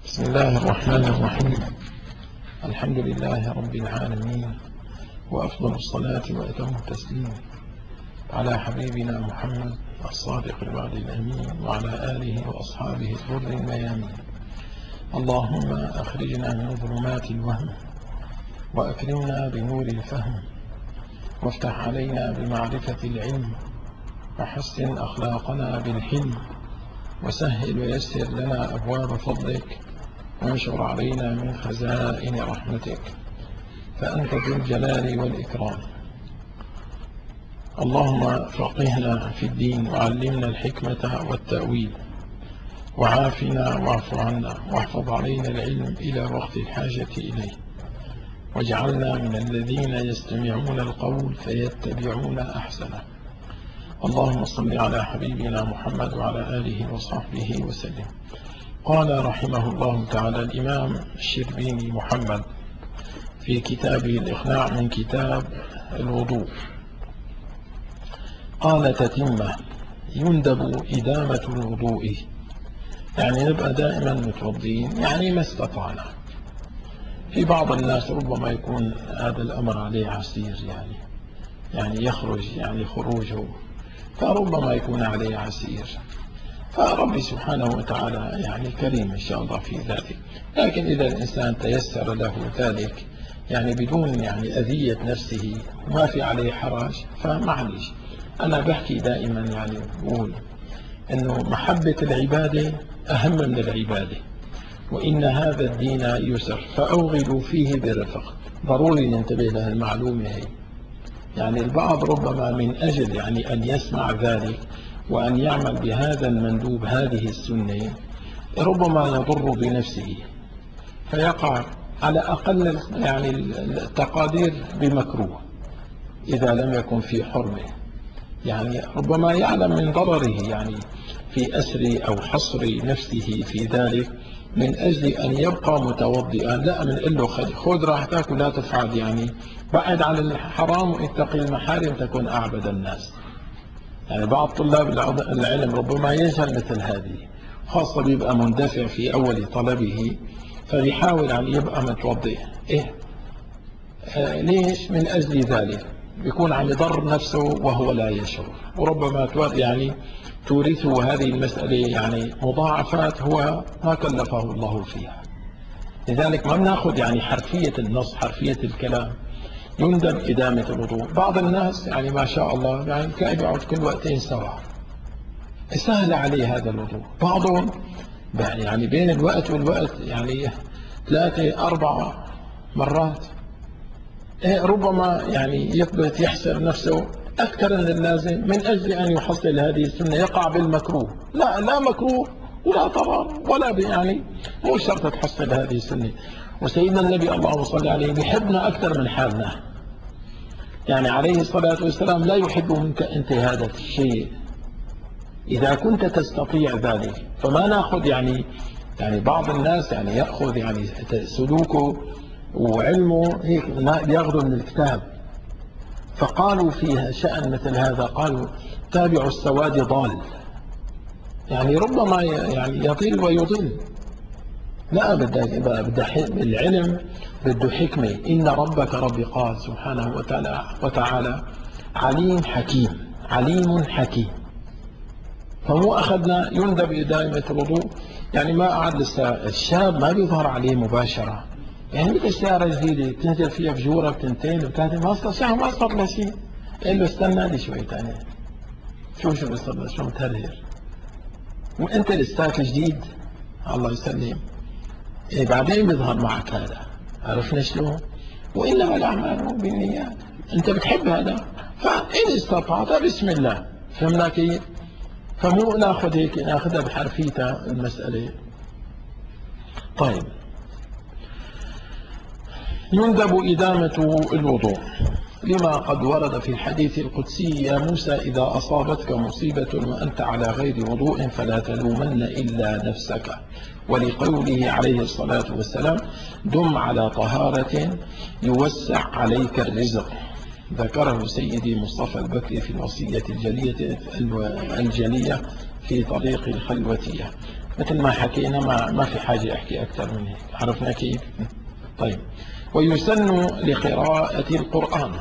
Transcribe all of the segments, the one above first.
بسم الله الرحمن الرحيم. الحمد لله رب العالمين، وأفضل الصلاة وأتم التسليم على حبيبنا محمد الصادق الوعد الأمين، وعلى آله وأصحابه الغر الميامين. اللهم أخرجنا من ظلمات الوهم، وأكرمنا بنور الفهم، وافتح علينا بمعرفة العلم، وحسن أخلاقنا بالحلم، وسهل ويسر لنا أبواب فضلك، وانشر علينا من خزائن رحمتك، فأنت ذو الجلال والإكرام. اللهم فقهنا في الدين، وعلمنا الحكمة والتأويل، وعافنا واعف عنا، واحفظ علينا العلم إلى وقت الحاجة إليه، واجعلنا من الذين يستمعون القول فيتبعون أحسنه. اللهم صل على حبيبنا محمد وعلى آله وصحبه وسلم. قال رحمه الله تعالى الإمام الشربيني محمد في كتابه الإقناع من كتاب الوضوء، قال تتمة: يندب إدامة الوضوء، يعني نبقى دائما متوضين، يعني ما استطعنا. في بعض الناس ربما يكون هذا الأمر عليه عسير، يعني يخرج خروجه، فربما يكون عليه عسير، فربي سبحانه وتعالى كريم إن شاء الله في ذلك. لكن إذا الإنسان تيسر له ذلك بدون أذية نفسه وما في عليه حرج، فمعليش. أنا بحكي دائما بقول أنه محبة العبادة أهم من العبادة، وإن هذا الدين يسر فأوغلوا فيه برفق. ضروري ننتبه لها المعلومة هي. البعض ربما من أجل أن يسمع ذلك وأن يعمل بهذا المندوب، هذه السنة، ربما يضر بنفسه، فيقع على أقل التقادير بمكروه إذا لم يكن في حرمه. ربما يعلم من ضرره في أسر أو حصر نفسه في ذلك، من أجل أن يبقى متوضئا. لا، من له خذ راحتك ولا تفعل، بعد عن الحرام واتقي المحارم تكون أعبد الناس. بعض طلاب العلم ربما يجهل مثل هذه، خاصة بيبقى مندفع في أول طلبه، فبيحاول يبقى متوضئ. ليش؟ من أجل ذلك بيكون يضر نفسه وهو لا يشعر، وربما تورثه هذه المسألة مضاعفات هو ما كلفه الله فيها. لذلك ما بناخذ حرفية النص، حرفية الكلام. يندب إدامة الوضوء. بعض الناس ما شاء الله كان يقعد كل وقتين سوا، سهل عليه هذا الوضوء. بعضهم بين الوقت والوقت 3-4 مرات، ربما يثبت يحسر نفسه أكثر من اللازم من أجل أن يحصل هذه السنة، يقع بالمكروه. لا مكروه ولا ضرر ولا مو شرط تحصل هذه السنة. وسيدنا النبي اللهم صل عليه بيحبنا أكثر من حالنا، عليه الصلاة والسلام لا يحب منك أنت هذا الشيء إذا كنت تستطيع ذلك. فما نأخذ بعض الناس يأخذ سلوكه وعلمه هيك بياخذوا من الكتاب. فقالوا فيها شأن مثل هذا، قالوا تابع السواد ضال، ربما يضل ويضل. لا، بده العلم، بده حكمة. إن ربك ربي قال سبحانه وتعالى عليم حكيم، عليم حكيم. فمو أخذنا يندب إدامة الوضوء، ما قعد لسه الشاب ما بيظهر عليه مباشرة. مثل سيارة جديدة بتنزل فيها بجورة 2 و3 ما صار له شيء، قال له استنى لي شوي ثاني. شو بيصير، شو متهرهر وانت لساك جديد، الله يسلم. بعدين بيظهر معك هذا. عرفنا شلون؟ وإنما الأعمال بالنيات. أنت بتحب هذا، فإن استطعت بسم الله. فهمنا كيف؟ فمو ناخذ هيك، ناخذها بحرفيتها المسألة. طيب، يندب إدامة الوضوء لما قد ورد في الحديث القدسي: يا موسى إذا أصابتك مصيبة وأنت على غير وضوء فلا تلومن إلا نفسك. ولقوله عليه الصلاة والسلام: دم على طهارة يوسع عليك الرزق. ذكره سيدي مصطفى البكري في الوصية الجلية في طريق الخلوتية. مثل ما حكينا، ما في حاجة أحكي أكثر من هيك، عرفنا كيف؟ طيب. ويسن لقراءة القرآن،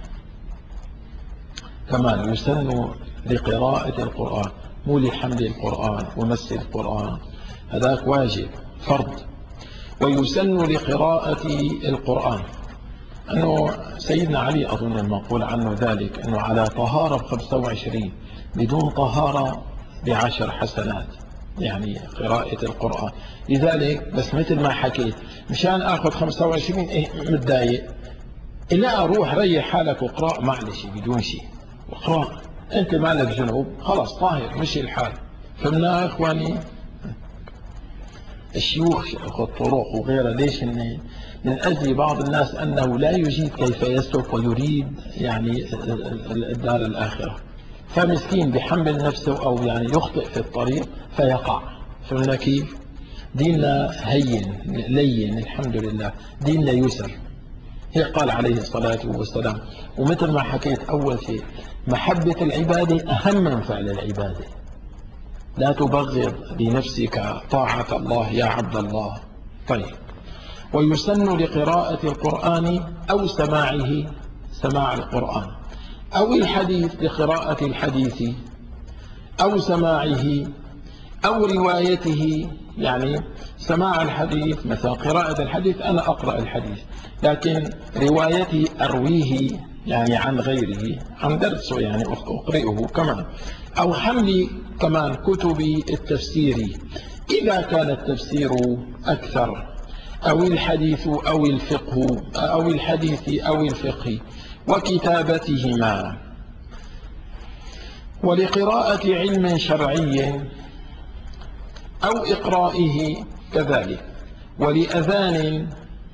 كمان يسن لقراءة القرآن، مو لحمل القرآن ومس القرآن، هذاك واجب فرض. ويسن لقراءة القرآن، أنه سيدنا علي أظن المقول عنه ذلك، أنه على طهارة ب25، بدون طهارة ب10 حسنات، يعني قراءة القرآن. لذلك بس مثل ما حكيت، مشان أخذ 25 متضايق، لا أروح ريح حالك واقرأ، معلش بدون شيء واقرأ، أنت مالك جنوب خلاص طاهر، مشي الحال. فمنا إخواني الشيوخ الطرق وغيرها، ليش؟ من أجل بعض الناس أنه لا يجيد كيف يسلك ويريد يعني الدار الآخرة، فمسكين بحمل نفسه أو يعني يخطئ في الطريق فيقع. فهمنا كيف؟ ديننا هين لين الحمد لله، ديننا يسر. هي قال عليه الصلاة والسلام، ومثل ما حكيت أول شيء، محبة العبادة أهم من فعل العبادة. لا تبغض لنفسك طاعة الله يا عبد الله. طيب. ويسن لقراءة القرآن أو سماعه، سماع القرآن، أو الحديث لقراءة الحديث، أو سماعه، أو روايته. يعني سماع الحديث مثلا قراءة الحديث، أنا أقرأ الحديث، لكن روايته أرويه يعني عن غيره، عن درسه يعني أقرئه كمان. أو حمل كمان كتب التفسير إذا كان التفسير أكثر، أو الحديث أو الفقه، أو الحديث أو الفقه، وكتابتهما. ولقراءة علم شرعي أو إقرائه كذلك. ولأذان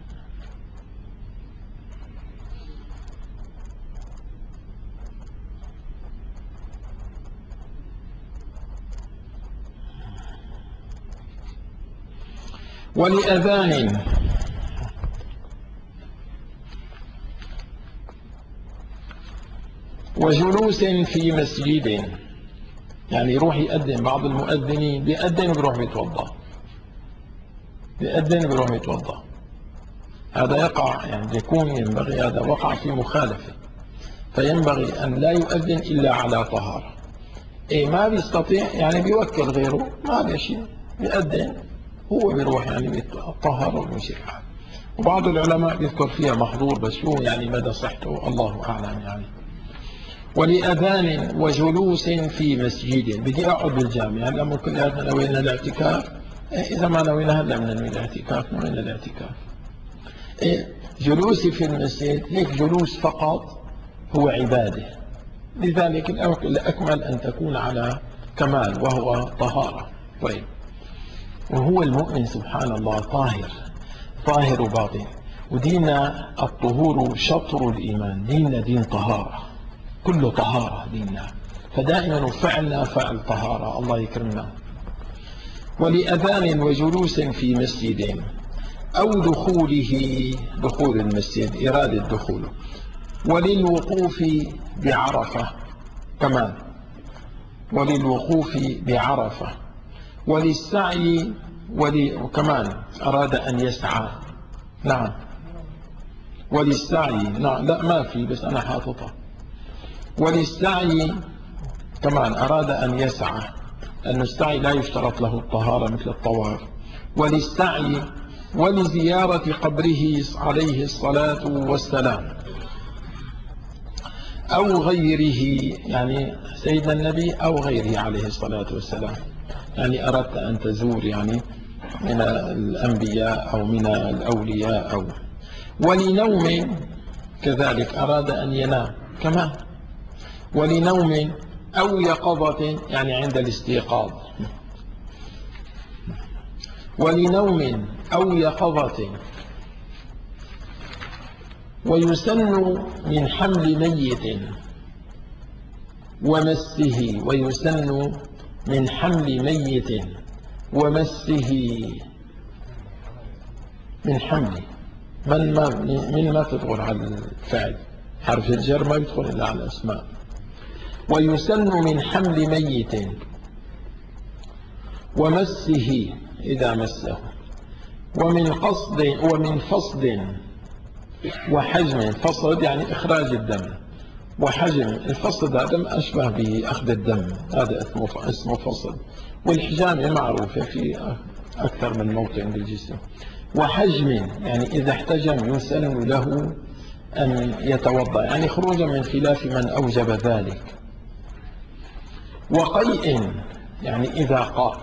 وجلوس في مسجد، يعني يروح يأذن. بعض المؤذنين بيأذن وبيروح يتوضأ، بيأذن وبيروح يتوضأ، هذا يقع يعني يكون ينبغي، هذا وقع في مخالفة، فينبغي أن لا يؤذن إلا على طهارة. ما بيستطيع يعني بيوكل غيره، ما بيشي بيأذن هو بيروح يعني بيتطهر ويمشي الحال. وبعض العلماء بيذكر فيها محظور، بس شو يعني مدى صحته الله أعلم يعني. ولأذان وجلوس في مسجد، بدي أقعد بالجامع، هلا ممكن هذا نوينا الاعتكاف، إذا ما نوينا هلا بننوي الاعتكاف، نوينا الاعتكاف. جلوسي في المسجد هيك جلوس فقط هو عبادة، لذلك الأكمل أن تكون على كمال وهو طهارة. طيب. وهو المؤمن سبحان الله طاهر، طاهر باطن، وديننا الطهور شطر الإيمان، ديننا دين طهارة، كله طهارة ديننا، فدائما فعلنا فعل طهارة، الله يكرمنا. ولأذان وجلوس في مسجد أو دخول المسجد، إرادة دخوله. وللوقوف بعرفة كمان، وللوقوف بعرفة، وللسعي، وكمان أراد أن يسعى. نعم. وللسعي، نعم، لا ما في، بس أنا حاططها. وللسعي كمان أراد أن يسعى، لأن السعي لا يشترط له الطهارة مثل الطواف. وللسعي ولزيارة قبره عليه الصلاة والسلام أو غيره، يعني سيدنا النبي أو غيره عليه الصلاة والسلام، يعني أردت أن تزور يعني من الأنبياء أو من الأولياء أو. ولنوم كذلك أراد أن ينام كمان. ولنوم أو يقظة، يعني عند الاستيقاظ. ولنوم أو يقظة. ويسن من حمل ميت ومسه، ويسن من حمل ميت ومسه، من حمل من ما تدخل على الفعل، حرف الجر ما يدخل إلا على الأسماء. ويسن من حمل ميت ومسه إذا مسه، ومن قصد ومن فصد وحجم. فصد يعني إخراج الدم، وحجم الفصد هذا أشبه بأخذ الدم، هذا اسمه فصد. والحجامة معروفة في أكثر من موطن بالجسم. وحجم يعني إذا احتجم يسن له أن يتوضأ، يعني خروجا من خلاف من أوجب ذلك. وقيء يعني إذا قاء.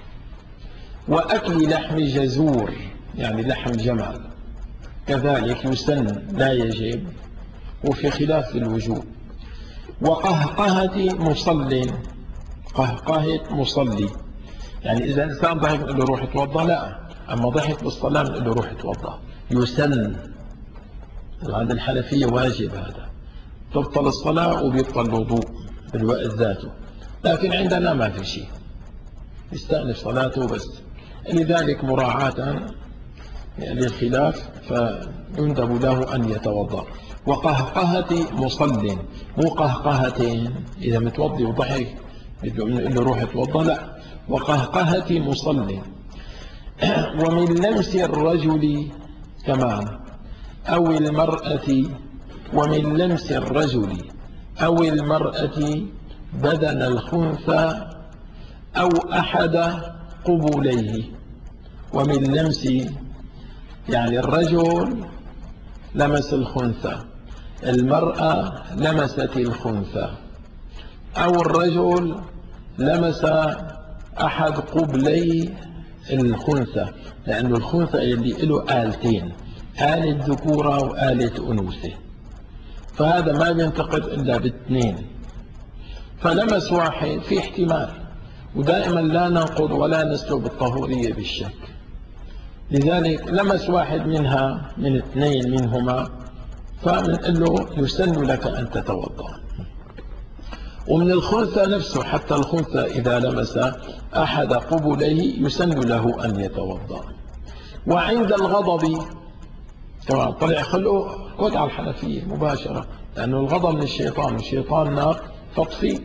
وأكل لحم جزور يعني لحم جمل كذلك يسن لا يجب، وفي خلاف الوجوب. وقهقهة مصل، قهقهة مصلي يعني إذا الإنسان ضحك نقول له روح اتوضأ، لا، أما ضحك بالصلاة نقول له روح اتوضأ يسن. عند الحنفية واجب هذا، تبطل الصلاة وبيبطل الوضوء بالوقت ذاته، لكن عندنا ما في شيء، يستأنف صلاته بس. لذلك مراعاة للخلاف فيندب له أن يتوضأ. وقهقهة مصل، مو قهقهتين إذا متوضي وضحك نقول له روح اتوضأ، لا، وقهقهة مصل. ومن لمس الرجل كمان أو المرأة، ومن لمس الرجل أو المرأة بدن الخنثى أو أحد قبوليه. ومن لمس يعني الرجل لمس الخنثى، المرأة لمست الخنثى، أو الرجل لمس أحد قبلي الخنثى، لأن الخنثى اللي له آلتين، آلة ذكورة وآلة أنوثة، فهذا ما بينتقد إلا باثنين. فلمس واحد في احتمال، ودائما لا ننقض ولا نسلب الطهورية بالشك. لذلك لمس واحد منها من اثنين منهما فمنقول له يسن لك أن تتوضأ. ومن الخنثى نفسه، حتى الخنثى إذا لمس أحد قبليه يسن له أن يتوضأ. وعند الغضب طبعا طلع خلقه كود على الحنفية مباشرة، لأنه الغضب من الشيطان، والشيطان نار تطفي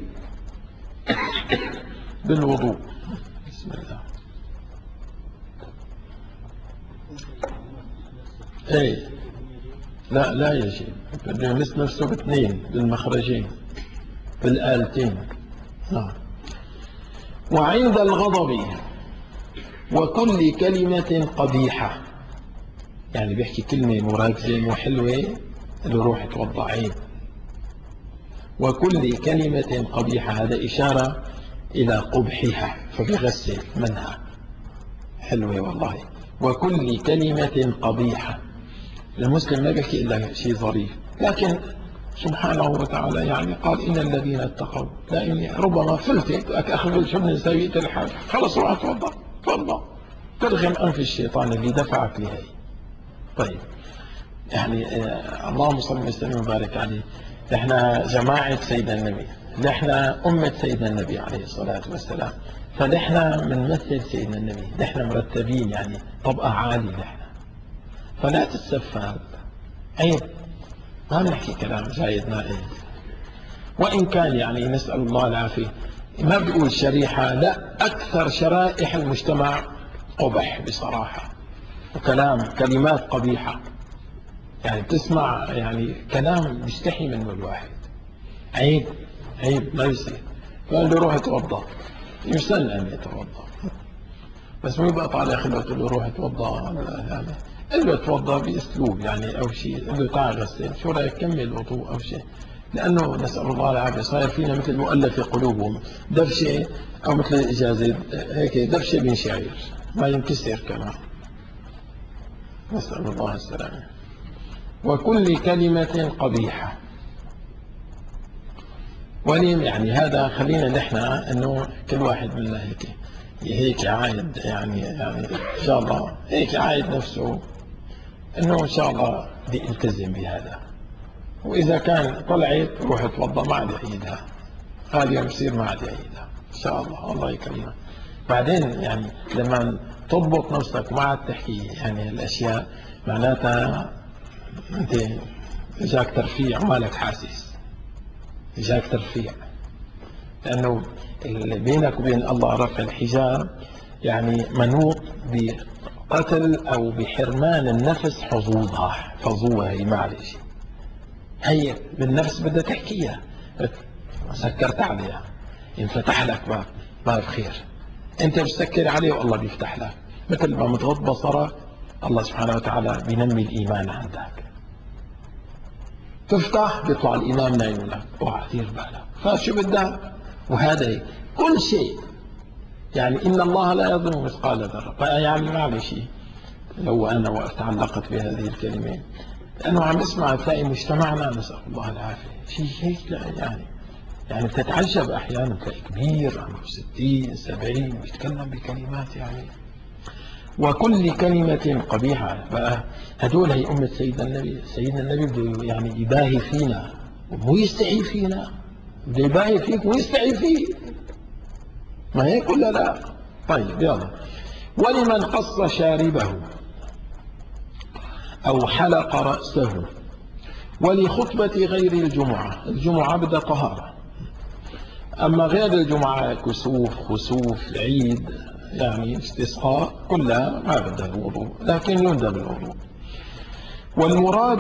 بالوضوء. بسم الله. ايه لا يجب، بده يمس نفسه باثنين بالمخرجين بالآلتين. وعند الغضب وكل كلمة قبيحة، يعني بيحكي كلمة مراكزة وحلوة اللي روح توضع عيب. وكل كلمة قبيحة هذا إشارة إلى قبحها فبيغسل منها، حلوة والله. وكل كلمة قبيحة، المسلم ما بيحكي إلا شيء ظريف، لكن سبحانه وتعالى يعني قال إن الذين اتقوا لا، ربما فلتت أخذ شو من سيئة الحال خلص روح تفضل ترغم أنف الشيطان اللي دفعك لهي. طيب يعني اللهم صل وسلم وبارك عليه. نحن جماعة سيدنا النبي، نحن أمة سيدنا النبي عليه الصلاة والسلام، فنحن بنمثل سيدنا النبي، نحن مرتبين يعني طبقة عالية نحن، فلا تتسفه، عيب، ما بنحكي كلام زايد نائب. وإن كان يعني نسأل الله العافية، ما بيقول شريحة، لا، أكثر شرائح المجتمع قبح بصراحة، كلمات قبيحة، يعني تسمع يعني كلام يستحي منه الواحد، عيب ما يصير. فقال له روح اتوضا، يسن أن يتوضا، بس مو يبقى طالع خلوه تقول له روح اتوضا، يعني قل له اتوضا باسلوب يعني او شيء، قل له تعال غسل، شو رايك كمل وضوء او شيء، لانه نسال الله العافيه صاير فينا مثل مؤلفه قلوبهم، دفشه او مثل الاجازه هيك دفشه بن شعير ما ينكسر كمان، نسال الله السلامه. وكل كلمه قبيحه، ولم يعني هذا خلينا نحن انه كل واحد منا هيك عايد يعني ان شاء الله هيك عايد نفسه انه ان شاء الله بدي التزم بهذا، واذا كان طلعت روح اتوضا ما عاد اعيدها، هذا يوم يصير ما عاد اعيدها ان شاء الله يكرمك. بعدين يعني لما تضبط نفسك ما عاد تحكي يعني الاشياء معناتها انت اجاك ترفيع ومالك حاسس، اجاك ترفيع، لأنه بينك وبين الله رفع الحجاب يعني منوط بقتل أو بحرمان النفس حظوظها هي معلش، هي بالنفس بدها تحكيها، سكرت عليها ينفتح لك باب خير، انت بتسكر عليه والله بيفتح لك، مثل ما متغض بصرك الله سبحانه وتعالى بينمي الإيمان عندك، تفتح بيطلع الإمام نايم لك، اوعى دير بالك، فشو بدك؟ وهذا كل شيء يعني إن الله لا يظلم مثقال ذرة. يعني معلش لو أنا وقت علقت بهذه الكلمة، لأنه عم اسمع تلاقي مجتمعنا نسأل الله العافية شيء هيك، لا يعني بتتعجب أحيانا تلاقي كبير عمره 60 70 بيتكلم بكلمات يعني، وكل كلمة قبيحة. بقى هدول هي أمة سيدنا النبي بده يعني يباهي فينا ومو يستحي فينا، بده يباهي فيك ويستحي فيك، ما هيك ولا لا؟ طيب يلا. ولمن قص شاربه أو حلق رأسه، ولخطبة غير الجمعة بدها طهارة، أما غير الجمعة كسوف خسوف عيد يعني استسقاء كلها ما بدها الوضوء، لكن يندب الوضوء. والمراد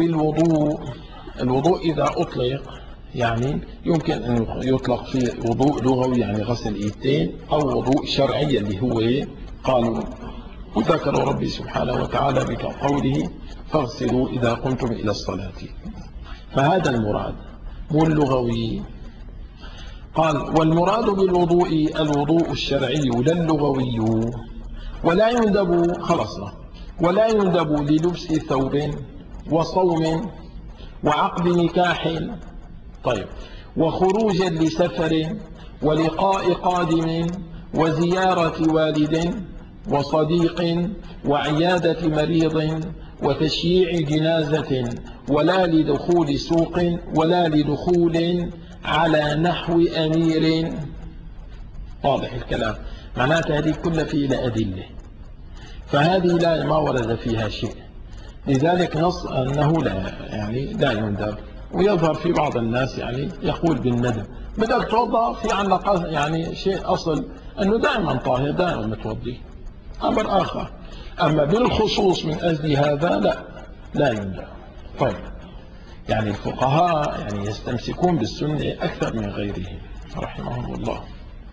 الوضوء إذا أطلق يعني يمكن أن يطلق فيه وضوء لغوي يعني غسل إيدين، أو وضوء شرعي اللي هو قالوا وذكر ربي سبحانه وتعالى بقوله فاغسلوا إذا قمتم إلى الصلاة، فهذا المراد مو اللغوي. قال والمراد بالوضوء الوضوء الشرعي لا اللغوي. ولا يندب خلصنا، ولا يندب للبس ثوب وصوم وعقد نكاح، طيب، وخروج لسفر ولقاء قادم وزيارة والد وصديق وعيادة مريض وتشييع جنازة، ولا لدخول سوق ولا لدخول على نحو أمير. واضح الكلام؟ معناته هذه كلها فيها أدلة، فهذه لا ما ورد فيها شيء، لذلك نص أنه لا يندب. ويظهر في بعض الناس يعني يقول بالندب، بدك توضأ في عنا يعني شيء أصل أنه دائما طاهر دائما متوضي، أمر آخر. أما بالخصوص من أجل هذا لا يندب. طيب، يعني الفقهاء يعني يستمسكون بالسنة أكثر من غيرهم رحمهم الله.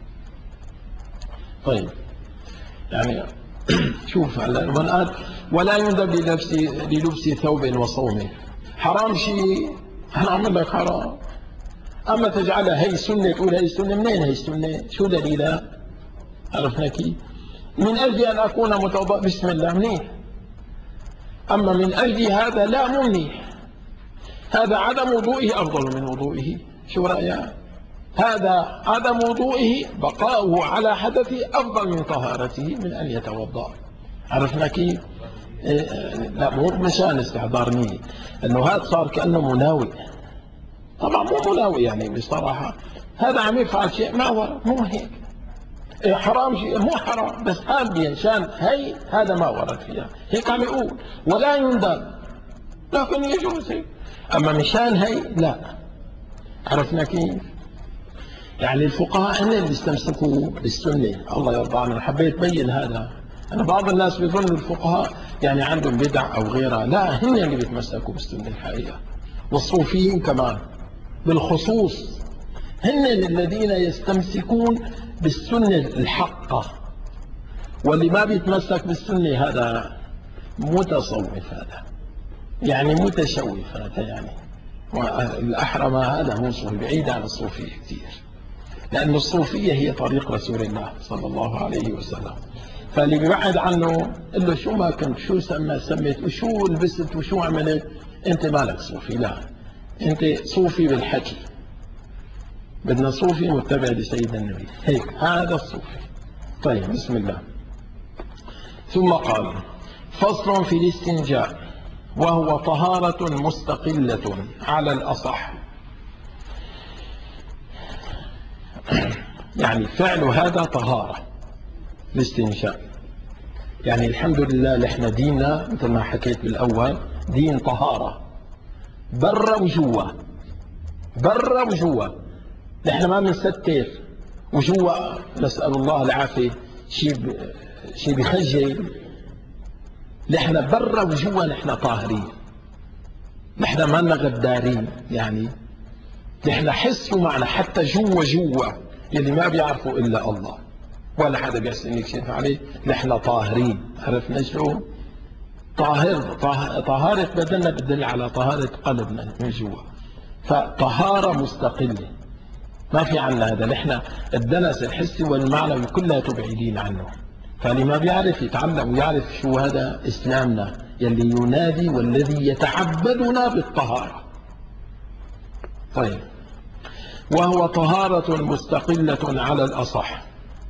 طيب يعني شوف ولا يندب للبس ثوب وصوم، حرام شيء هنعمل لك حرام، أما تجعلها هي سنة تقول هي سنة، منين هي سنة؟ شو دليلها؟ عرفنا كيف؟ من أجل أن أكون متوضأ بسم الله منيح، أما من أجل هذا لا مو منيح، هذا عدم وضوئه أفضل من وضوئه. شو رأيك؟ هذا عدم وضوئه بقاؤه على حدثه أفضل من طهارته من أن يتوضأ. عرفنا كيف؟ لا مو مشان استحضار نية، أنه هذا صار كأنه مناوئ، طبعا مو مناوئ يعني بصراحة، هذا عم يفعل شيء ما ورد، مو هيك حرام شيء مو حرام، بس هذا شان هذا ما ورد فيها، هيك عم يقول ولا يندب، لكن يجوز هيك، أما مشان لا. عرفنا كيف؟ يعني الفقهاء هن اللي استمسكوا بالسنة، الله يرضى عنهم. حبيت بين هذا، أنا بعض الناس بيظن الفقهاء يعني عندهم بدع أو غيرها، لا، هن اللي بيتمسكوا بالسنة الحقيقة، والصوفيين كمان بالخصوص هن الذين يستمسكون بالسنة الحقة، واللي ما بيتمسك بالسنة هذا متصوف، هذا يعني متشوف، هذا يعني الأحرى ما هذا مو صوفي، بعيد عن الصوفية كثير، لأن الصوفية هي طريق رسول الله صلى الله عليه وسلم، فاللي بيبعد عنه قل له شو ما كنت، شو سميت وشو لبست وشو عملت، أنت مالك صوفي، لا، أنت صوفي بالحكي، بدنا صوفي متبع لسيدنا النبي، هيك هذا الصوفي. طيب بسم الله. ثم قال فصل في الاستنجاء، وهو طهارة مستقلة على الأصح، يعني فعل هذا طهارة الاستنشاء، يعني الحمد لله لحنا ديننا مثل ما حكيت بالأول دين طهارة برا وجوا، برا وجوا، نحن ما بنستر وجوا نسأل الله العافية شيء بخجل. نحن برا وجوا نحن طاهرين، نحن ما لنا غدارين، يعني نحن حسوا معنا حتى جوا يلي ما بيعرفوا إلا الله ولا حدا بيحسن يكشف عليه. نحن طاهرين. عرفنا شو طهارة بدننا بتدل على طهارة قلبنا من جوا، فطهارة مستقلة ما في عنا هذا. نحن الدنس الحسي والمعنوي كلها بعيدين عنه. فاللي ما بيعرف يتعلم ويعرف شو هذا إسلامنا يلي ينادي والذي يتعبدنا بالطهارة. طيب، وهو طهارة مستقلة على الأصح.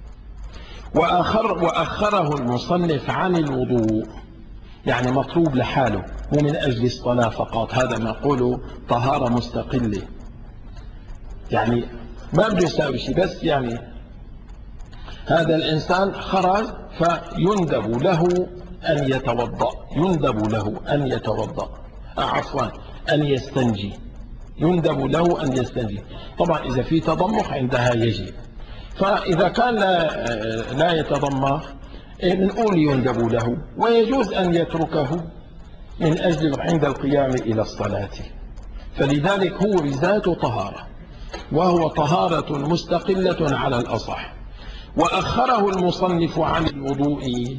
وأخره المصنف عن الوضوء، يعني مطلوب لحاله مو من أجل الصلاة فقط. هذا ما نقوله طهارة مستقلة، يعني ما بده يساوي شيء، بس يعني هذا الإنسان خرج فيندب له أن يتوضأ، يندب له أن يتوضأ، عفوا أن يستنجي، يندب له أن يستنجي. طبعا إذا في تضمخ عندها يجب، فإذا كان لا يتضمخ بنقول يندب له، ويجوز أن يتركه من أجل عند القيام إلى الصلاة. فلذلك هو بذاته طهارة، وهو طهارة مستقلة على الأصح. وأخره المصنف عن الوضوء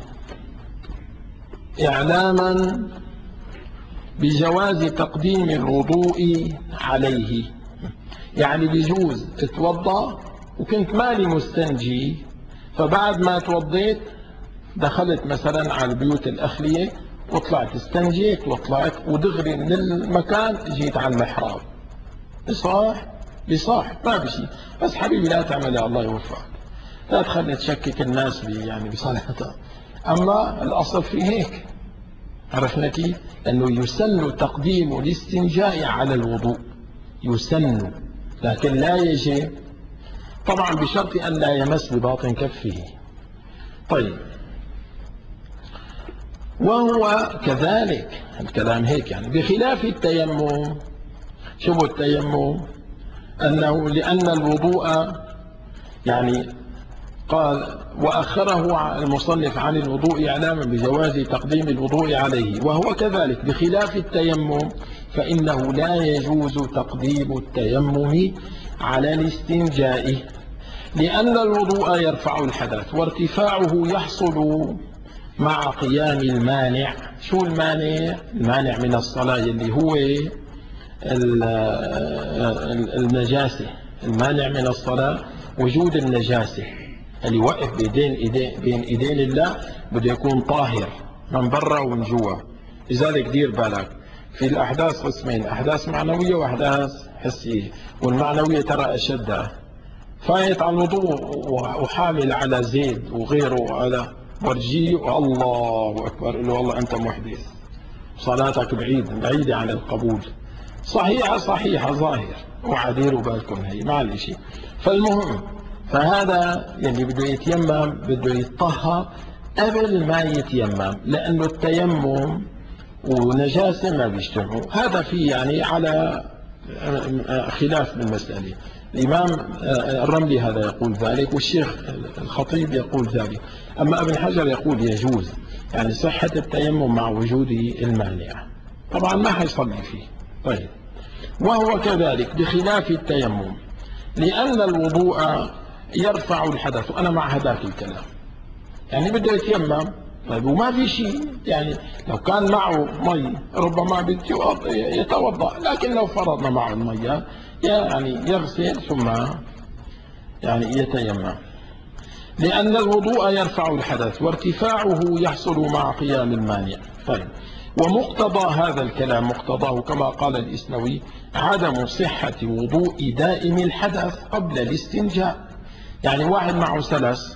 إعلاما بجواز تقديم الوضوء عليه. يعني بيجوز تتوضأ وكنت مالي مستنجي، فبعد ما توضيت دخلت مثلا على البيوت الأخلية وطلعت استنجيت وطلعت ودغري من المكان جيت على المحراب، بصاح ما بشي. بس حبيبي لا تعملها، الله يوفقك، لا تخلي تشكك الناس يعني بصلاتها. أما الأصل في هيك، عرفنا كيف؟ أنه يسن تقديم الاستنجاء على الوضوء، يسن، لكن لا يجب، طبعا بشرط أن لا يمس بباطن كفه. طيب، وهو كذلك الكلام هيك، يعني بخلاف التيمم. شو التيمم؟ أنه لأن الوضوء، يعني قال وأخره المصنف عن الوضوء إعلاما بجواز تقديم الوضوء عليه. وهو كذلك بخلاف التيمم، فإنه لا يجوز تقديم التيمم على الاستنجاء، لأن الوضوء يرفع الحدث، وارتفاعه يحصل مع قيام المانع. شو المانع؟ المانع من الصلاة اللي هو النجاسة. المانع من الصلاة وجود النجاسة، اللي يوقف بين ايدين الله بده يكون طاهر من برا ومن جوا. لذلك دير بالك في الأحداث قسمين، أحداث معنوية وأحداث حسية. والمعنوية ترى أشدها. فايت على الوضوء وحامل على زيد وغيره على ورجي، والله أكبر، قل له والله أنت محدث، صلاتك بعيدة عن القبول. صحيحة ظاهر، وعديروا بالكم هي معلش. فالمهم، فهذا اللي بده يتيمم بده يتطهر قبل ما يتيمم، لأنه التيمم ونجاسة ما بيجتمعوا. هذا فيه يعني على خلاف بالمسألة. الإمام الرملي هذا يقول ذلك، والشيخ الخطيب يقول ذلك. أما ابن حجر يقول يجوز، يعني صحة التيمم مع وجود المانع، طبعا ما حيصلي فيه. طيب، وهو كذلك بخلاف التيمم، لأن الوضوء يرفع الحدث. وأنا مع هذاك الكلام، يعني بده يتيمم، طيب وما في شيء، يعني لو كان معه مي ربما بده يتوضأ، لكن لو فرضنا معه المياه يعني يغسل ثم يعني يتيمم، لأن الوضوء يرفع الحدث، وارتفاعه يحصل مع قيام المانع. طيب، ومقتضى هذا الكلام، مقتضاه كما قال الإسنوي عدم صحة وضوء دائم الحدث قبل الاستنجاء. يعني واحد معه سلس،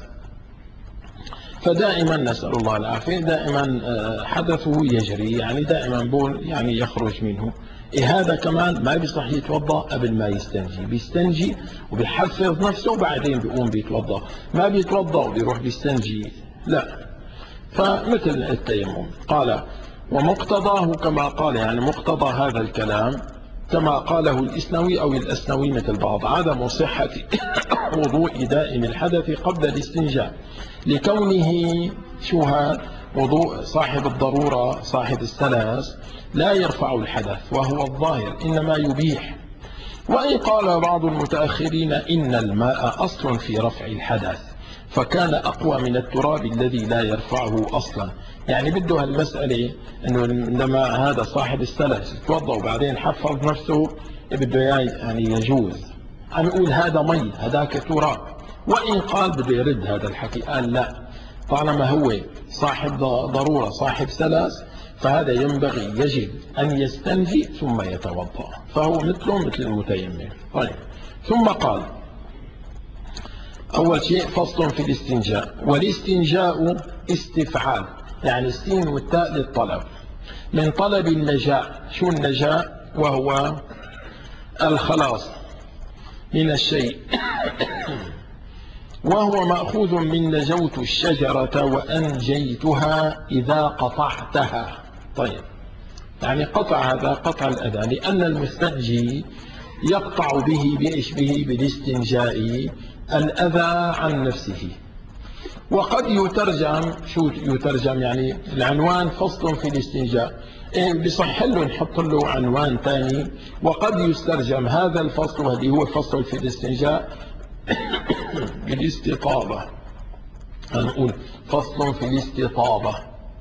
فدائما نسأل الله العافية، دائما حدثه يجري، يعني دائما بول يعني يخرج منه. هذا كمان ما بيصح يتوضا قبل ما يستنجي، بيستنجي وبيحفظ نفسه وبعدين بيقوم بيتوضا، ما بيتوضا وبيروح بيستنجي، لا. فمثل التيمم قال ومقتضاه كما قال، يعني مقتضى هذا الكلام كما قاله الإسنوي أو الأسنوي مثل بعض. عدم صحة وضوء دائم الحدث قبل الاستنجاء لكونه وضوء صاحب الضرورة صاحب الثلاث لا يرفع الحدث وهو الظاهر، إنما يبيح. وإن قال بعض المتأخرين إن الماء أصل في رفع الحدث فكان أقوى من التراب الذي لا يرفعه أصلا. يعني بده هالمسألة أنه عندما هذا صاحب الثلاث يتوضأ وبعدين حفظ نفسه بده يعني يجوز. عم يقول هذا مي هذاك تراب. وإن قال بده يرد هذا الحكي، قال لا، طالما هو صاحب ضرورة صاحب ثلاث فهذا ينبغي يجب أن يستنجي ثم يتوضأ، فهو مثله مثل المتيمم. طيب، ثم قال أول شيء فصل في الاستنجاء. والاستنجاء استفعال، يعني السين والتاء للطلب، من طلب النجاء. شو النجاء؟ وهو الخلاص من الشيء، وهو مأخوذ من نجوت الشجرة وأنجيتها إذا قطعتها. طيب، يعني قطع، هذا قطع الأذى، لأن المستنجي يقطع به بالاستنجاء الأذى عن نفسه. وقد يترجم، شو يترجم؟ يعني العنوان فصل في الاستنجاء، بصح له نحط له عنوان ثاني. وقد يسترجم هذا الفصل اللي هو فصل في الاستنجاء بالاستطابة. هنقول فصل في الاستطابة.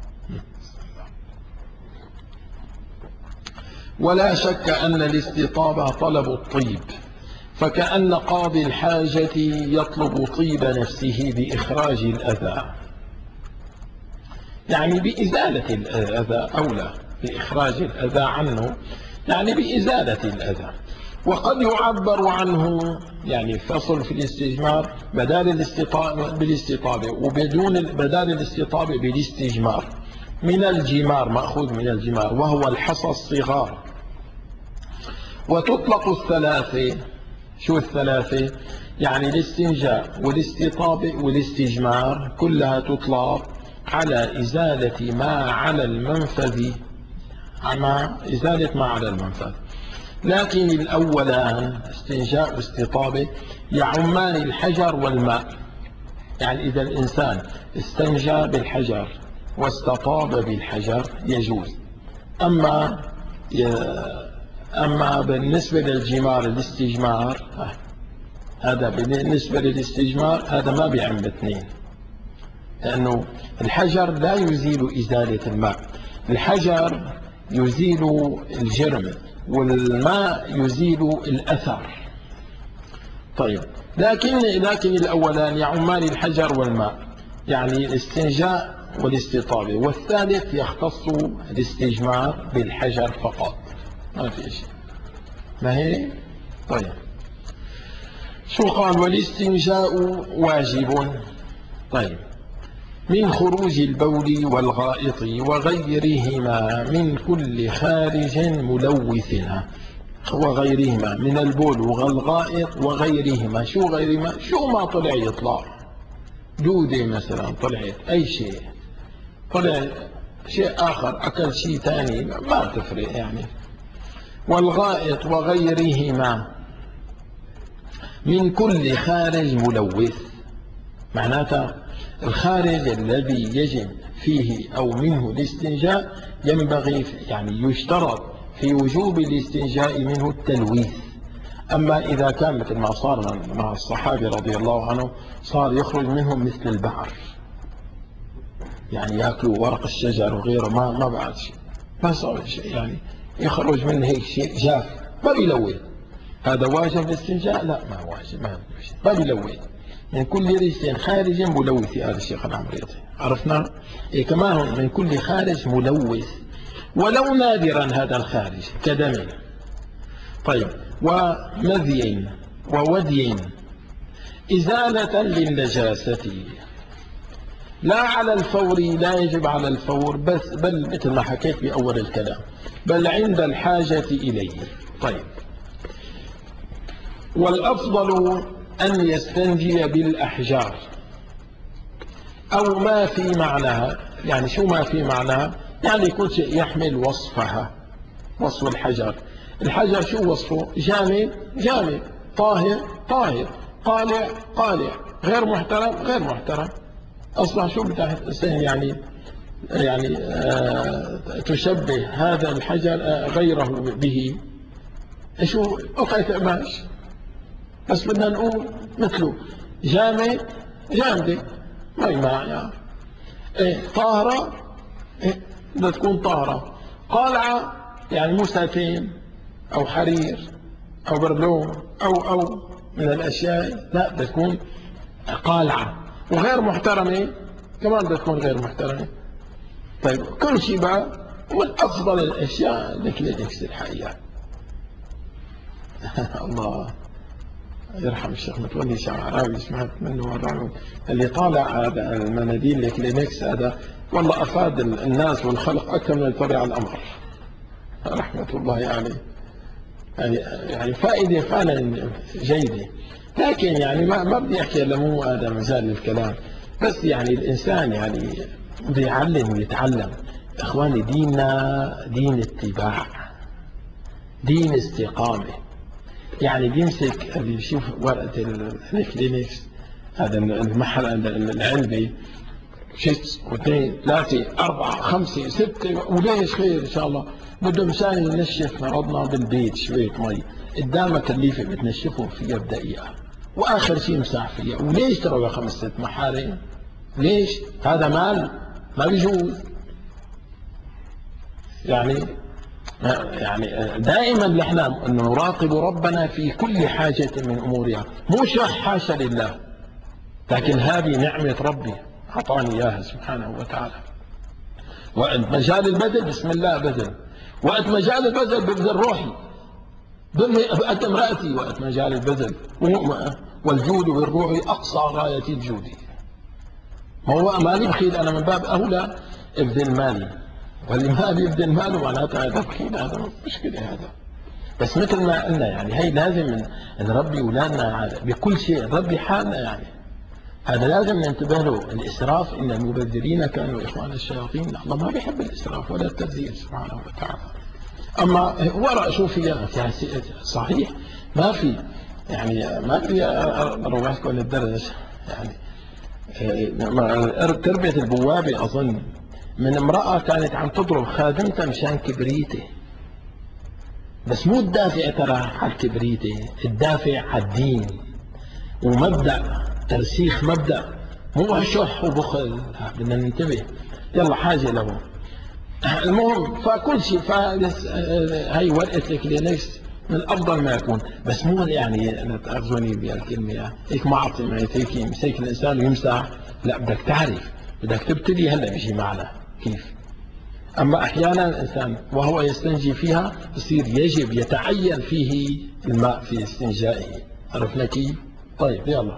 ولا شك أن الاستطابة طلب الطيب، فكأن قاضي الحاجة يطلب طيب نفسه بإخراج الأذى، يعني بإزالة الأذى، أولى بإخراج الأذى عنه، يعني بإزالة الأذى. وقد يعبر عنه يعني فصل في الاستجمار بدال الاستطابة بالاستطابة، وبدون بدال الاستطابة بالاستجمار، من الجمار، مأخوذ من الجمار وهو الحصى الصغار. وتطلق الثلاثة. شو الثلاثة؟ يعني الاستنجاء والاستطابة والاستجمار كلها تطلق على إزالة ما على المنفذ، إزالة ما على المنفذ. لكن الأولان استنجاء واستطابة يعمان الحجر والماء، يعني إذا الإنسان استنجى بالحجر واستطاب بالحجر يجوز. أما بالنسبة للجمار الاستجمار، هذا بالنسبة للاستجمار هذا ما بيعم اثنين، لأنه الحجر لا يزيل إزالة الماء، الحجر يزيل الجرم والماء يزيل الأثر. طيب، لكن الأولان يعمان الحجر والماء، يعني الاستنجاء والاستطابة، والثالث يختص الاستجمار بالحجر فقط، ما في شيء، ما هي؟ طيب، شو قال؟ والاستنجاء واجب. طيب، من خروج البول والغائط وغيرهما من كل خارج ملوث، وغيرهما من البول والغائط وغيرهما. شو غيرهما؟ شو ما طلع يطلع، دودة مثلا طلعت، أي شيء طلع، شيء آخر أكل شيء ثاني، ما تفرق يعني. والغائط وغيرهما من كل خارج ملوث، معناتها الخارج الذي يجب فيه أو منه الاستنجاء ينبغي، يعني يشترط في وجوب الاستنجاء منه التلويث. أما إذا كان مثل ما صار مع الصحابة رضي الله عنهم، صار يخرج منهم مثل البعر، يعني يأكلوا ورق الشجر وغيره، ما بعد شيء، ما صار شيء، يعني يخرج منه هيك شيء جاف ما بيلوث. هذا واجب الاستنجاء؟ لا، ما واجب، ما بيلوث. من كل رجل خارج ملوث، هذا الشيخ العمريطي عرفنا. إيه كمان من كل خارج ملوث ولو نادرا هذا الخارج كدم. طيب، ومذي وودي إزالة للنجاسة، لا على الفور، لا يجب على الفور، بل مثل ما حكيت بأول الكلام، بل عند الحاجة إليه. طيب، والأفضل أن يستنجي بالأحجار أو ما في معناها. يعني شو ما في معناها؟ يعني كل شيء يحمل وصفها، وصف الحجر. الحجر شو وصفه؟ جامد جامد، طاهر طاهر، قالع قالع، غير محترم غير محترم. أصلا شو بدها يعني تشبه هذا الحجر غيره به؟ شو قطعة قماش، بس بدنا نقول مثله جامد جامدة، ما يعني طاهرة بدها تكون طاهرة، قالعة يعني مو ساتين أو حرير أو برلون أو من الأشياء، لا بدها تكون قالعة، وغير محترمة كمان بدها تكون غير محترمة. طيب كل شيء بقى، ومن أفضل الأشياء الكلينكس الحقيقة. الله يرحم الشيخ متولي شعراوي، سمعت منه مرة اللي طالع هذا المناديل الكلينكس هذا، والله أفاد الناس والخلق أكثر من الفرع الأمر، رحمة الله عليه. يعني فائدة فعلا جيدة، لكن يعني ما بدي أحكي إلا مو هذا مجال الكلام، بس يعني الإنسان يعني بده يعلم ويتعلم. إخواني ديننا دين اتباع، دين استقامة. يعني بيمسك بيشوف ورقة الكلينكس هذا المحل العلبة، شت واثنين ثلاثة أربعة خمسة ستة، وليش خير إن شاء الله. بده مشان ينشف فرضنا بالبيت شوية مي قدامك الليفة بتنشفهم فيها بدقيقة، وآخر شيء مساح فيها. وليش ترى 5 6 محارم؟ ليش؟ هذا مال ما بيجوز. يعني دائما نحن نراقب ربنا في كل حاجة من أمورها، مو شح حاشا لله، لكن هذه نعمة ربي أعطاني إياها سبحانه وتعالى. وقت مجال البذل بسم الله بذل، وقت مجال البذل ببذل روحي، بقدم امرأتي وقت مجال البذل. والجود بالروح أقصى غاية الجود. ما هو مالي بخيل، أنا من باب أولى ابذل مالي، واللي ما يبذل ماله معناتها هذا بخيل، هذا مشكلة هذا. بس مثل ما قلنا يعني هي لازم نربي أولادنا بكل شيء، نربي حالنا يعني. هذا لازم ننتبه له. الإسراف إن المبذرين كانوا إخوان الشياطين، الله ما بيحب الإسراف ولا التبذير سبحانه وتعالى. أما وراء شو فيها صحيح ما في، يعني ما في أروحكم للدرس يعني. تربية البوابة أظن من امرأة كانت عم تضرب خادمتها مشان كبريته، بس مو الدافع ترى على الكبريته، الدافع على الدين ومبدأ ترسيخ مبدأ، مو شح وبخل. بدنا ننتبه، يلا حاجة له. المهم فكل شيء هي ورقة الكلينكس من أفضل ما يكون، بس مو يعني لا تأخذوني بهالكلمة هيك معطم هيك يمسك الإنسان ويمسح، لا بدك تعرف، بدك تبتدي هلا بيجي معنا كيف. أما أحيانا الإنسان وهو يستنجي فيها يصير يجب يتعين فيه الماء في استنجائه، عرفنا كيف؟ طيب يلا.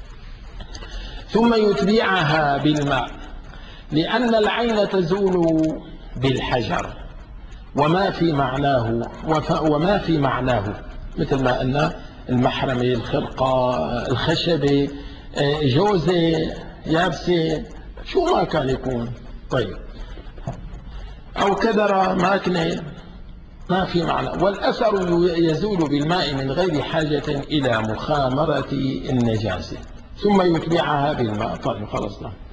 ثم يتبعها بالماء، لأن العين تزول بالحجر وما في معناه مثل ما قلنا المحرمة، الخرقة، الخشبة، جوزة يابسة، شو ما كان يكون. طيب أو كدرة ماكنة، ما في معنى. والأثر يزول بالماء من غير حاجة إلى مخامرة النجاسة، ثم يتبعها بالماء. طيب خلص ده.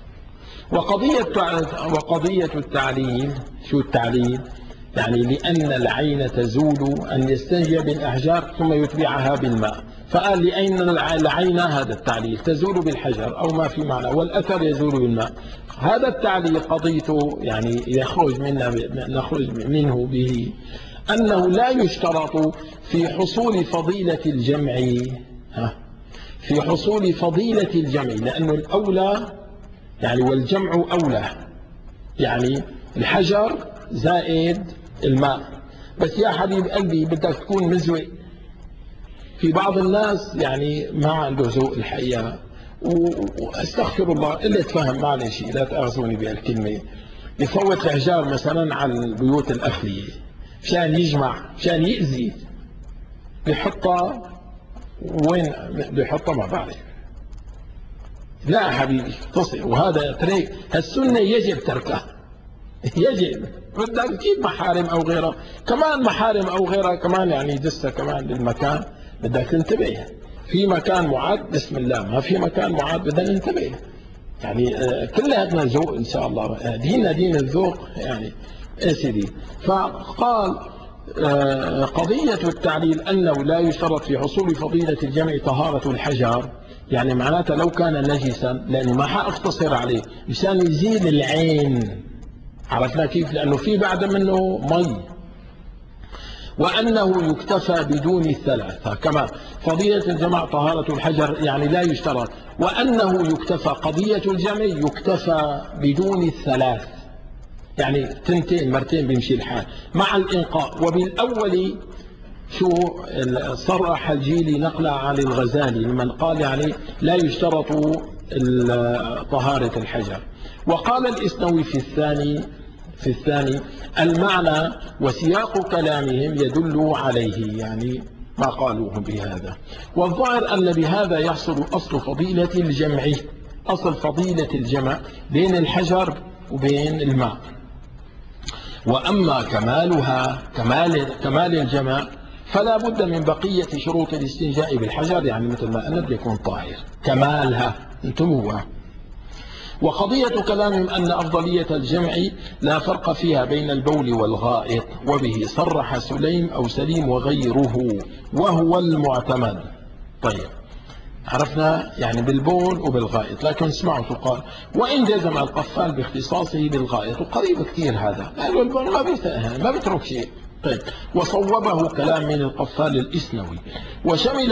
وقضية التعليل، شو التعليل؟ يعني لأن العين تزول أن يستنجي بالأحجار ثم يتبعها بالماء، فقال لأن العين هذا التعليل تزول بالحجر أو ما في معنى، والأثر يزول بالماء. هذا التعليل قضيته يعني نخرج منه به أنه لا يشترط في حصول فضيلة الجمع، في حصول فضيلة الجمع، لأنه الأولى يعني والجمع أولى، يعني الحجر زائد الماء. بس يا حبيب قلبي بدك تكون مزوق. في بعض الناس يعني ما عنده ذوق الحقيقة، واستغفر الله قلة فهم، معلش لا تأخذوني بهالكلمة، يفوت الحجار مثلا على البيوت الأخلية مشان يجمع مشان يأذي، بيحطها وين بده يحطها ما بعرف. لا حبيبي تصل، وهذا تريك السنة يجب تركها. يجب بدك تجيب محارم أو غيرها، كمان محارم أو غيرها كمان يعني دسة كمان للمكان بدك تنتبه. في مكان معد بسم الله، ما في مكان معد بدنا ننتبه. يعني كلنا ذوق إن شاء الله، ديننا دين الذوق يعني. يا سيدي، فقال قضية التعليل أنه لا يشترط في حصول فضيلة الجمع طهارة الحجر، يعني معناته لو كان نجسا، لأنه ما حأختصر عليه مشان يزيل العين، عرفنا كيف؟ لأنه في بعد منه مي. وأنه يكتفى بدون الثلاثة كما قضية الجمع طهارة الحجر، يعني لا يشترط. وأنه يكتفى قضية الجمع يكتفى بدون الثلاث، يعني تنتين مرتين بيمشي الحال مع الإنقاء. وبالأول شو صرح الجيلي نقلا عن الغزالي من قال يعني لا يشترط طهارة الحجر. وقال الإسنوي في الثاني المعنى وسياق كلامهم يدل عليه، يعني ما قالوه بهذا. والظاهر أن بهذا يحصل أصل فضيلة الجمع، أصل فضيلة الجمع بين الحجر وبين الماء. وأما كمالها كمال الجمع فلا بد من بقية شروط الاستنجاء بالحجر، يعني مثل ما أن يكون طاهر كمالها انتبهوا. وقضية كلامهم أن أفضلية الجمع لا فرق فيها بين البول والغائط، وبه صرح سليم أو سليم وغيره وهو المعتمد. طيب عرفنا يعني بالبول وبالغائط، لكن اسمعوا تقال وإن جزم القفال باختصاصه بالغائط، وقريب كثير هذا، لأنه البول ما بيترك شيء. طيب وصوبه كلام من القفال الإسنوي، وشمل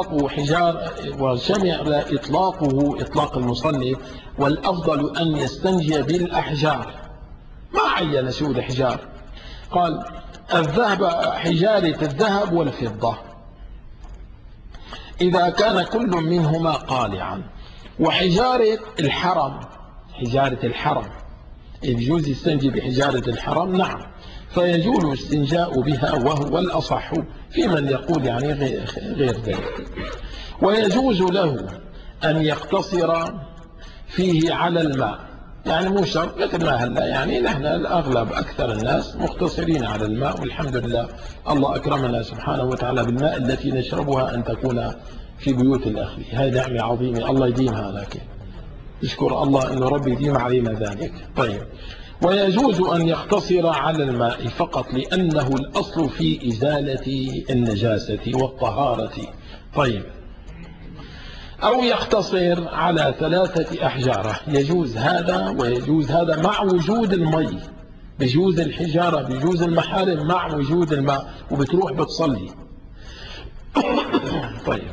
إطلاقه إطلاق المصنف، والأفضل أن يستنجي بالأحجار. ما عين شو الأحجار، قال الذهب حجارة الذهب والفضة إذا كان كل منهما قالعا. وحجارة الحرم، حجارة الحرم يجوز يستنجي بحجارة الحرم، نعم، فيجوز الاستنجاء بها وهو الأصح في من يقول يعني غير ذلك. ويجوز له أن يقتصر فيه على الماء، يعني مو شرط مثل ما هلا، يعني نحن الأغلب أكثر الناس مقتصرين على الماء، والحمد لله الله أكرمنا سبحانه وتعالى بالماء التي نشربها أن تكون في بيوت الأخذ، هذه نعمة عظيمة الله يديمها، لكن نشكر الله أن ربي يديم علينا ذلك. طيب ويجوز أن يقتصر على الماء فقط لأنه الأصل في إزالة النجاسة والطهارة. طيب أو يقتصر على 3 أحجار، يجوز هذا ويجوز هذا مع وجود المي، بجوز الحجارة بجوز المحارم مع وجود الماء، وبتروح بتصلي. طيب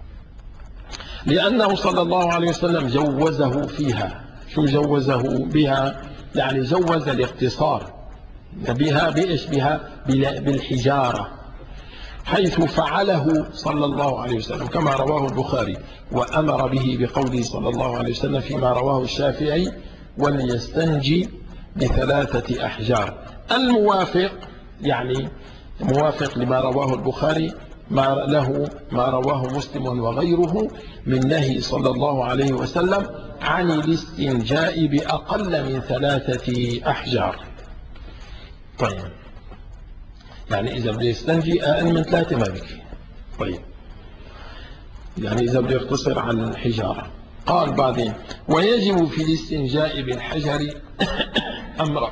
لأنه صلى الله عليه وسلم جوزه فيها. شو جوزه بها؟ يعني جوز الاقتصار بها بإيش؟ بها بالحجارة، حيث فعله صلى الله عليه وسلم كما رواه البخاري، وأمر به بقوله صلى الله عليه وسلم فيما رواه الشافعي وليستنجي ب3 أحجار. الموافق يعني موافق لما رواه البخاري ما رواه مسلم وغيره من نهي صلى الله عليه وسلم عن الاستنجاء بأقل من 3 أحجار. طيب يعني إذا بده يستنجي أقل من 3 ما بكفي. طيب يعني إذا بده يقتصر على الحجارة. قال بعدين ويجب في الاستنجاء بالحجر أمر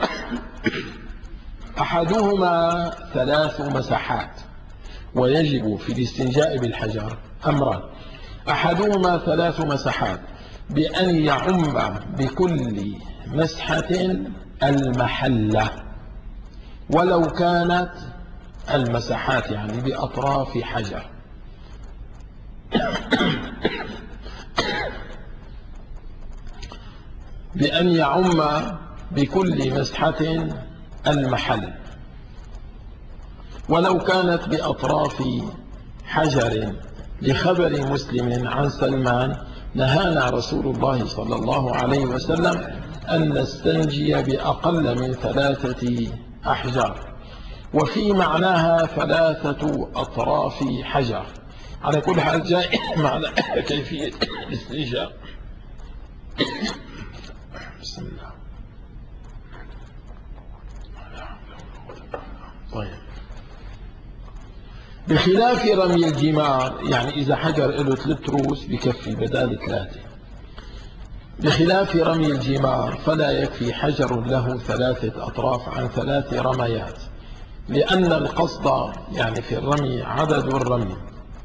أحدهما 3 مسحات. ويجب في الاستنجاء بالحجر أمران، أحدهما 3 مسحات، بأن يعم بكل مسحة المحلة، ولو كانت المسحات يعني بأطراف حجر. بأن يعم بكل مسحة المحل ولو كانت بأطراف حجر، لخبر مسلم عن سلمان نهانا رسول الله صلى الله عليه وسلم أن نستنجي بأقل من 3 أحجار، وفي معناها 3 أطراف حجر. على كل حال جاء معنى كيفية الاستنجاء. بسم الله. بخلاف رمي الجمار، يعني إذا حجر له 3 رؤوس بكفي بدال 3. بخلاف رمي الجمار فلا يكفي حجر له 3 أطراف عن 3 رميات، لأن القصد يعني في الرمي عدد الرمي،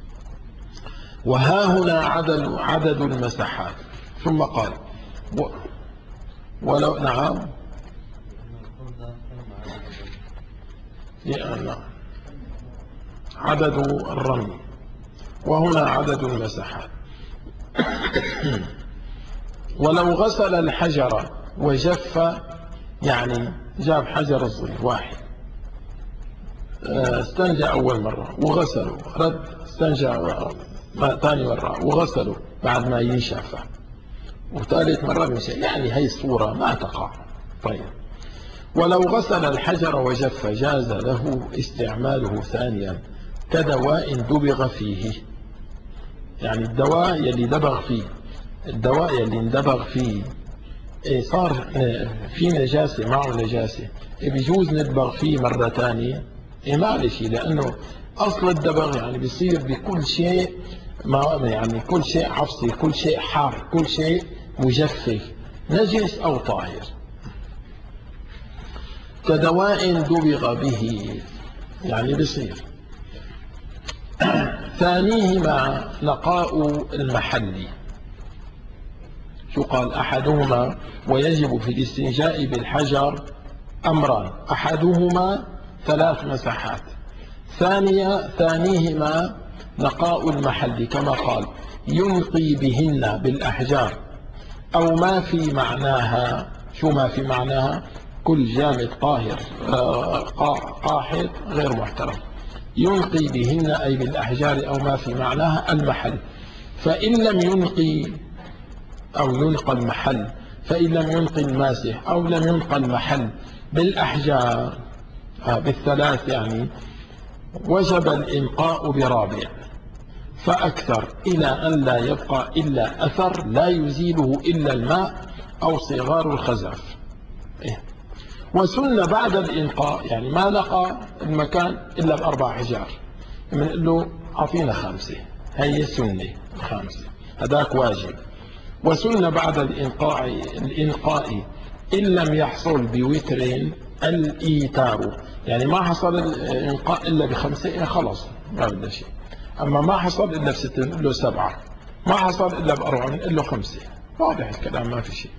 وها هنا عدد المساحات. ثم قال ولو نعم يعني عدد الرمي، وهنا عدد المساحات. ولو غسل الحجر وجف، يعني جاب حجر الظل واحد، استنجى أول مرة وغسله، رد استنجى ثاني مرة وغسله بعد ما ينشف، وثالث مرة بينشف، يعني هي الصورة ما تقع. طيب، ولو غسل الحجر وجف جاز له استعماله ثانيا كدواء دبغ فيه، يعني الدواء يلي دبغ فيه، الدواء يلي اندبغ فيه صار في نجاسة، معه نجاسة، بيجوز ندبغ فيه مرة ثانية؟ معلش، لأنه أصل الدبغ يعني بيصير بكل شيء، ما يعني كل شيء عفصي، كل شيء حار، كل شيء مجفف، نجس أو طاهر. كدواء دبغ به، يعني بيصير. ثانيهما نقاء المحل. شو قال؟ أحدهما ويجب في الاستنجاء بالحجر أمران، أحدهما 3 مساحات، ثانيهما نقاء المحل، كما قال ينقي بهن بالأحجار أو ما في معناها. شو ما في معناها؟ كل جامد طاهر قاحط غير محترم. ينقي بهن أي بالأحجار أو ما في معناها المحل. فإن لم ينقي أو ينقى المحل، فإن لم ينقي الماسح أو لم ينقى المحل بالأحجار بالثلاث، يعني وجب الإنقاء برابع فأكثر، إلى أن لا يبقى إلا أثر لا يزيله إلا الماء أو صغار الخزف. وسن بعد الإنقاء، يعني ما نقى المكان إلا ب4 أحجار، بنقول له أعطينا 5، هي سنة 5، هذاك واجب. وسن بعد الإنقاء إن لم يحصل بوتر الإيتار، يعني ما حصل الإنقاء إلا ب5 خلص ما بدنا شيء. أما ما حصل إلا ب6 نقول له 7، ما حصل إلا ب4 نقول له 5. واضح الكلام، ما في شيء.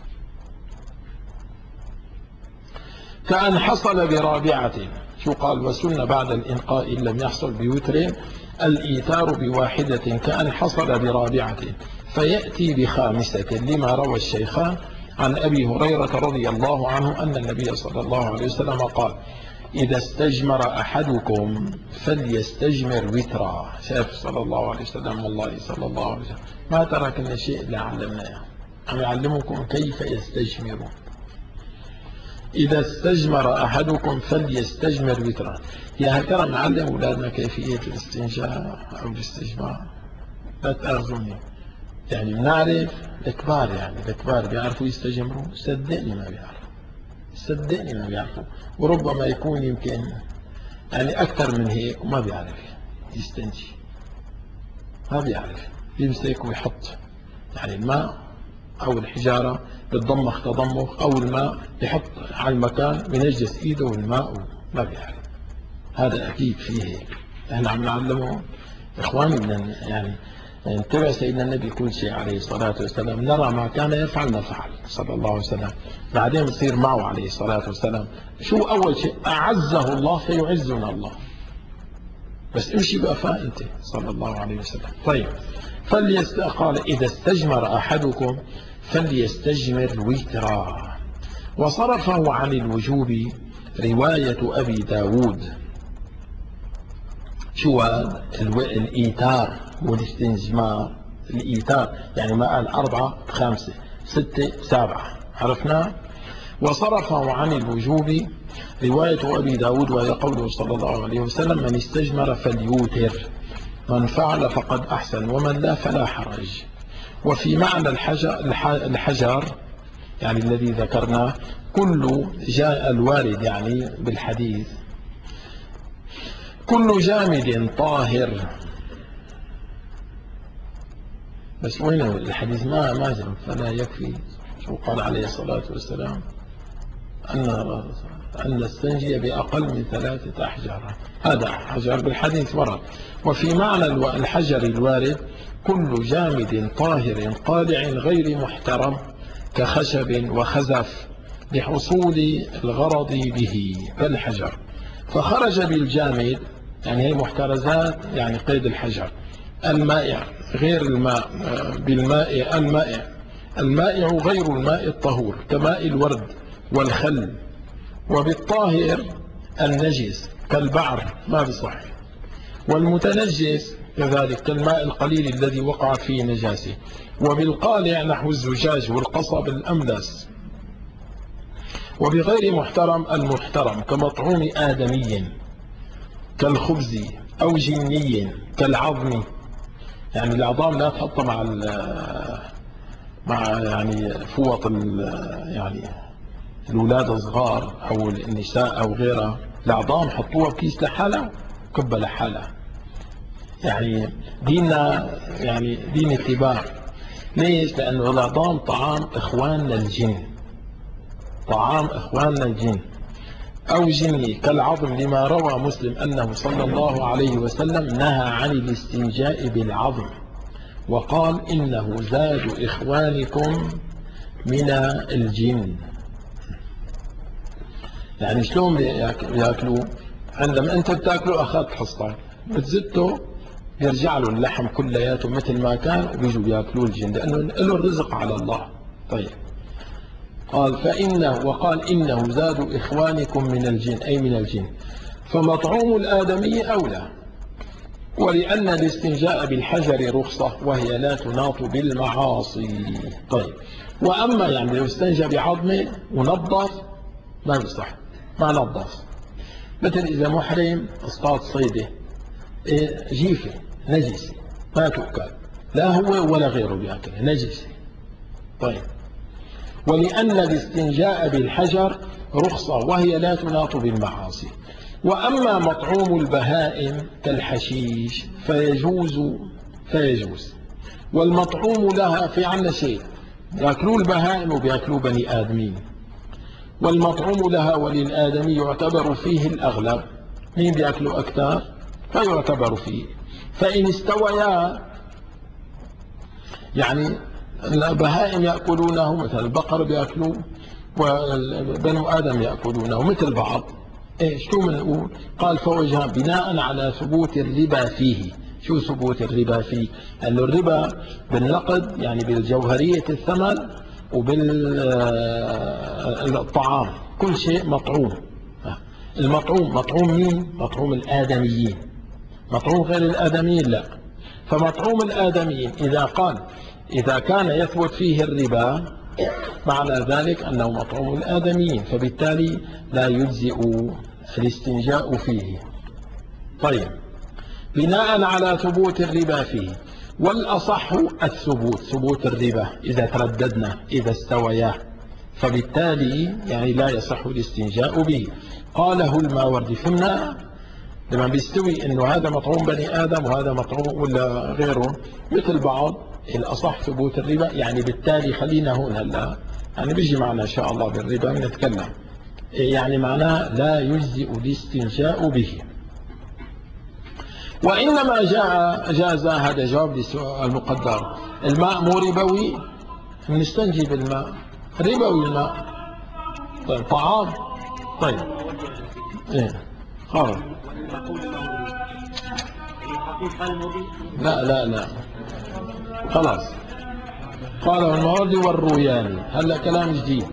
كأن حصل برابعة. شو قال؟ وسن بعد الإنقاء إن لم يحصل بوتر الإيتار بواحدة كأن حصل برابعة، فيأتي ب5 لما روى الشيخان عن أبي هريرة رضي الله عنه أن النبي صلى الله عليه وسلم قال إذا استجمر أحدكم فليستجمر وترا. شاف صلى الله عليه وسلم، والله صلى الله عليه وسلم ما تركنا شيء إلا علمناه، أن يعلمكم كيف يستجمرون. إذا استجمر أحدكم فليستجمر وترا. يا هل ترى نعلم أولادنا كيفية الاستنجاء أو الاستجمار؟ لا تأخذوني، يعني بنعرف الكبار، يعني الكبار بيعرفوا يستجمروا؟ صدقني ما بيعرفوا، صدقني ما بيعرفوا، وربما يكون يمكن يعني أكثر من هيك وما بيعرف يستنجي، ما بيعرف، يمسك ويحط يعني الماء أو الحجارة بتضمخ تضمخ، أو الماء يحط على المكان بينجس إيده والماء ما بيعرف. هذا أكيد فيه هيك، احنا عم نعلمه إخواني بدنا يعني نتبع سيدنا النبي كل شيء عليه الصلاة والسلام، نرى ما كان يفعل نفعل صلى الله عليه وسلم، بعدين بصير معه عليه الصلاة والسلام. شو أول شيء؟ أعزه الله فيعزنا الله، بس امشي بقفاه أنت صلى الله عليه وسلم. طيب، قال إذا استجمر أحدكم فليستجمر وترا. وصرفه عن الوجوب رواية أبي داود. شو الإيتار والاستنجمار؟ الإيتار يعني ما قال 4 ب5 6 ب7، عرفنا. وصرفه عن الوجوب رواية أبي داود، وهي قوله صلى الله عليه وسلم من استجمر فليوتر، من فعل فقد أحسن ومن لا فلا حرج. وفي معنى الحجر يعني الذي ذكرناه كل جاء الوارد يعني بالحديث كل جامد طاهر. بس وينه الحديث ما جاء، فلا يكفي شو قال عليه الصلاة والسلام أن نستنجي بأقل من 3 أحجار. هذا حجر بالحديث ورد. وفي معنى الحجر الوارد كل جامد طاهر قالع غير محترم كخشب وخزف لحصول الغرض به كالحجر. فخرج بالجامد يعني هي محترزات، يعني قيد الحجر. المائع غير الماء، بالماء المائع غير الماء الطهور كماء الورد والخل. وبالطاهر النجس كالبعر ما بصح. والمتنجس كذلك كالماء القليل الذي وقعت فيه نجاسه. وبالقالع نحو الزجاج والقصب الأملس. وبغير محترم المحترم كمطعوم آدمي كالخبز أو جني كالعظم. يعني العظام لا تحط مع يعني فوط يعني الأولاد الصغار أو النساء أو غيرها. العظام حطوها بكيس لحالها كبة لحالها. يعني ديننا يعني دين اتباع. ليش؟ لأنه العظام طعام إخواننا الجن، طعام إخواننا الجن. أو جني كالعظم لما روى مسلم أنه صلى الله عليه وسلم نهى عن الاستنجاء بالعظم وقال إنه زاد إخوانكم من الجن. يعني شلون بياكلوا؟ عندما أنت بتاكلوا أخذت حصتك بتزته يرجع له اللحم كلياته مثل ما كان وبيجوا بياكلوه الجن لأنه له الرزق على الله. طيب قال وقال إنه زاد إخوانكم من الجن أي من الجن. فمطعوم الآدمي أولى. ولأن الاستنجاء بالحجر رخصة وهي لا تناط بالمعاصي. طيب وأما يعني لو استنجى بعظمه ونظف ما بيصح، ما نظف. مثل إذا محرم اصطاد صيدة جيفة نجسة ما تؤكل، لا هو ولا غيره بيأكلها نجسة. طيب ولأن الاستنجاء بالحجر رخصة وهي لا تناط بالمعاصي. وأما مطعوم البهائم كالحشيش فيجوز. والمطعوم لها في عنا شيء يأكلوا البهائم وبيأكلوا بني آدمين. والمطعوم لها وللآدمي يعتبر فيه الأغلب، مين بيأكلوا أكثر فيعتبر فيه. فإن استويا يعني البهائم يأكلونه مثل البقر بيأكلوه وبنو آدم يأكلونه مثل بعض. شو بنقول؟ قال فوجها بناء على ثبوت الربا فيه. شو ثبوت الربا فيه؟ أن الربا بالنقد يعني بالجوهرية الثمن وبالطعام كل شيء مطعوم. مطعوم مين؟ مطعوم الآدميين. مطعوم غير الآدميين لا. فمطعوم الآدميين إذا كان يثبت فيه الربا معنى ذلك أنه مطعوم الآدميين، فبالتالي لا يجزئ الاستنجاء فيه. طيب بناء على ثبوت الربا فيه. والأصح ثبوت الربا إذا ترددنا إذا استويا، فبالتالي يعني لا يصح الاستنجاء به. قاله الماوردي. فهمنا لما بيستوي انه هذا مطعوم بني ادم وهذا مطعوم ولا غيره مثل بعض. الاصح ثبوت الربا، يعني بالتالي خلينا هون هلا يعني بيجي معنا ان شاء الله بالربا بنتكلم. يعني معناه لا يجزئ الاستنجاء به. وانما جاز هذا جواب للسؤال المقدر. الماء مو ربوي نستنجي بالماء ربوي الماء. طيب طعام. طيب خلاص لا خلاص. قاله الماوردي والروياني. هلا كلام جديد.